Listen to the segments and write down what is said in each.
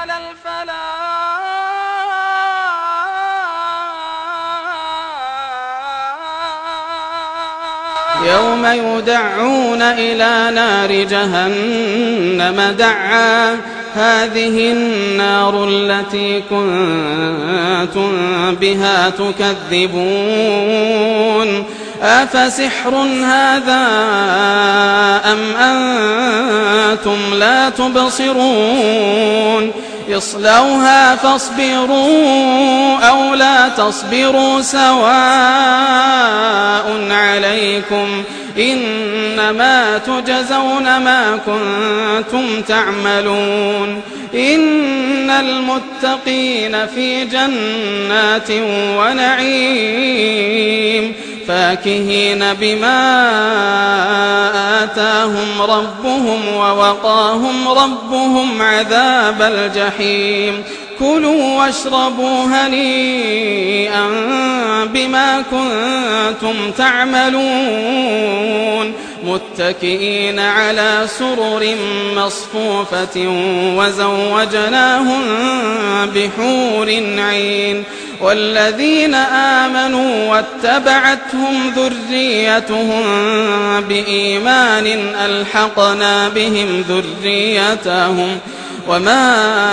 على الفلاح. يوم يدعون إلى نار جهنم دعا هذه النار التي كنتم بها تكذبون أفسحر هذا أم أنتم لا تبصرون اصلوها فاصبروا أو لا تصبروا سواء عليكم إنما تجزون ما كنتم تعملون إن المتقين في جنات ونعيم فاكهين بما آتاهم ربهم ووقاهم ربهم عذاب الجحيم كلوا واشربوا هنيئا بما كنتم تعملون متكئين على سرر مصفوفة وزوجناهم بحور عين والذين آمنوا واتبعتهم ذريتهم بإيمان ألحقنا بهم ذريتهم وما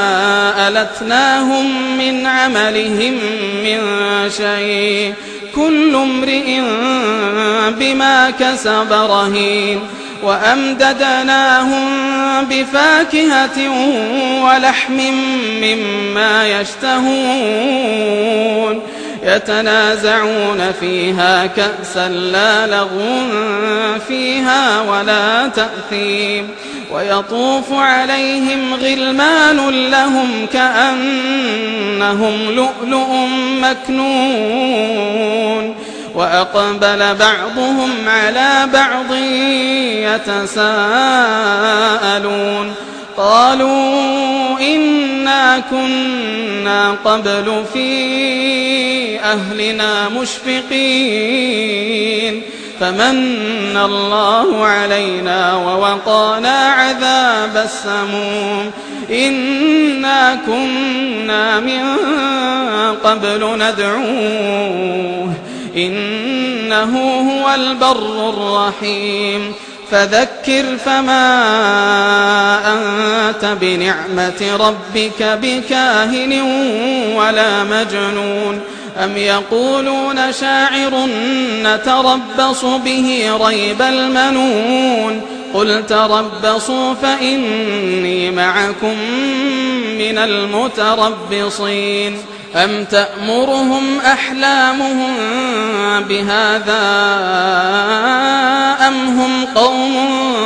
ألتناهم من عملهم من شيء كل امرئ بما كسب رهين وأمددناهم بفاكهة ولحم مما يشتهون يتنازعون فيها كأسا لا لغو فيها ولا تأثيم ويطوف عليهم غلمان لهم كأنهم لؤلؤ مكنون وأقبل بعضهم على بعض يتساءلون قالوا إنا كنا قبل في أهلنا مشفقين فمن الله علينا ووقانا عذاب السموم إنا كنا من قبل ندعوه إنه هو البر الرحيم فذكر فما أنت بنعمة ربك بكاهن ولا مجنون أم يقولون شاعر نتربص به ريب المنون قل تربصوا فإني معكم من المتربصين أم تأمرهم أحلامهم بهذا أم هم قوم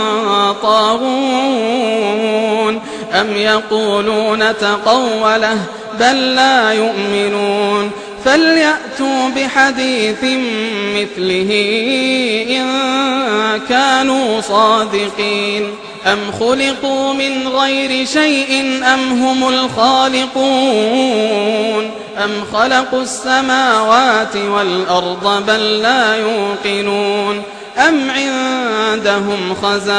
طاغون أم يقولون تقوله بل لا يؤمنون فليأتوا بحديث مثله إن كانوا صادقين أم خلقوا من غير شيء أم هم الخالقون أم خلقوا السماوات والأرض بل لا يوقنون أم عندهم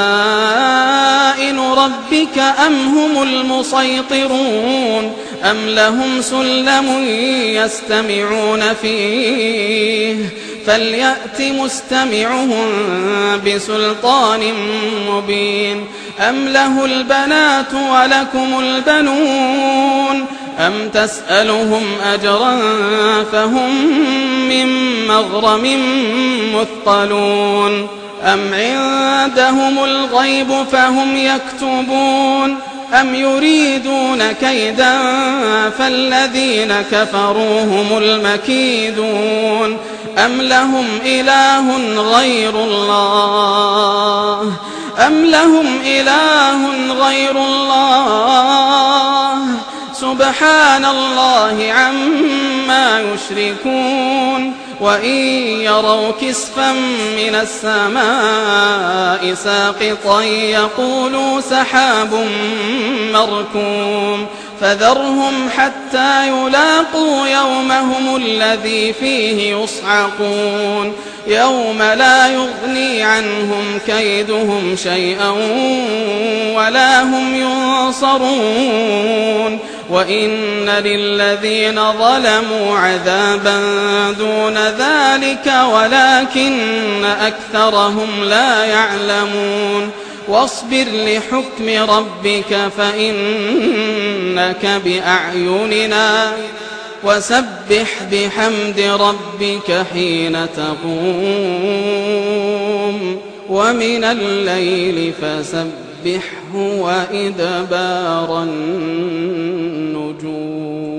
خزائن ربك أم هم المسيطرون أم لهم سلم يستمعون فيه فليأت مستمعهم بسلطان مبين أم له البنات ولكم البنون أم تسألهم أجرا فهم من مغرم مثقلون أم عندهم الغيب فهم يكتبون أم يريدون كيدا فالذين كفروا هم المكيدون أم لهم إله غير الله سبحان الله عما يشركون وإن يروا كسفا من السماء ساقطا يقولوا سحاب مركوم فذرهم حتى يلاقوا يومهم الذي فيه يصعقون يوم لا يغني عنهم كيدهم شيئا ولا هم ينصرون وإن للذين ظلموا عذابا دون ذلك ولكن أكثرهم لا يعلمون واصبر لحكم ربك فإنك بأعيننا وسبح بحمد ربك حين تقوم ومن الليل فسبحه وإدبار النجوم.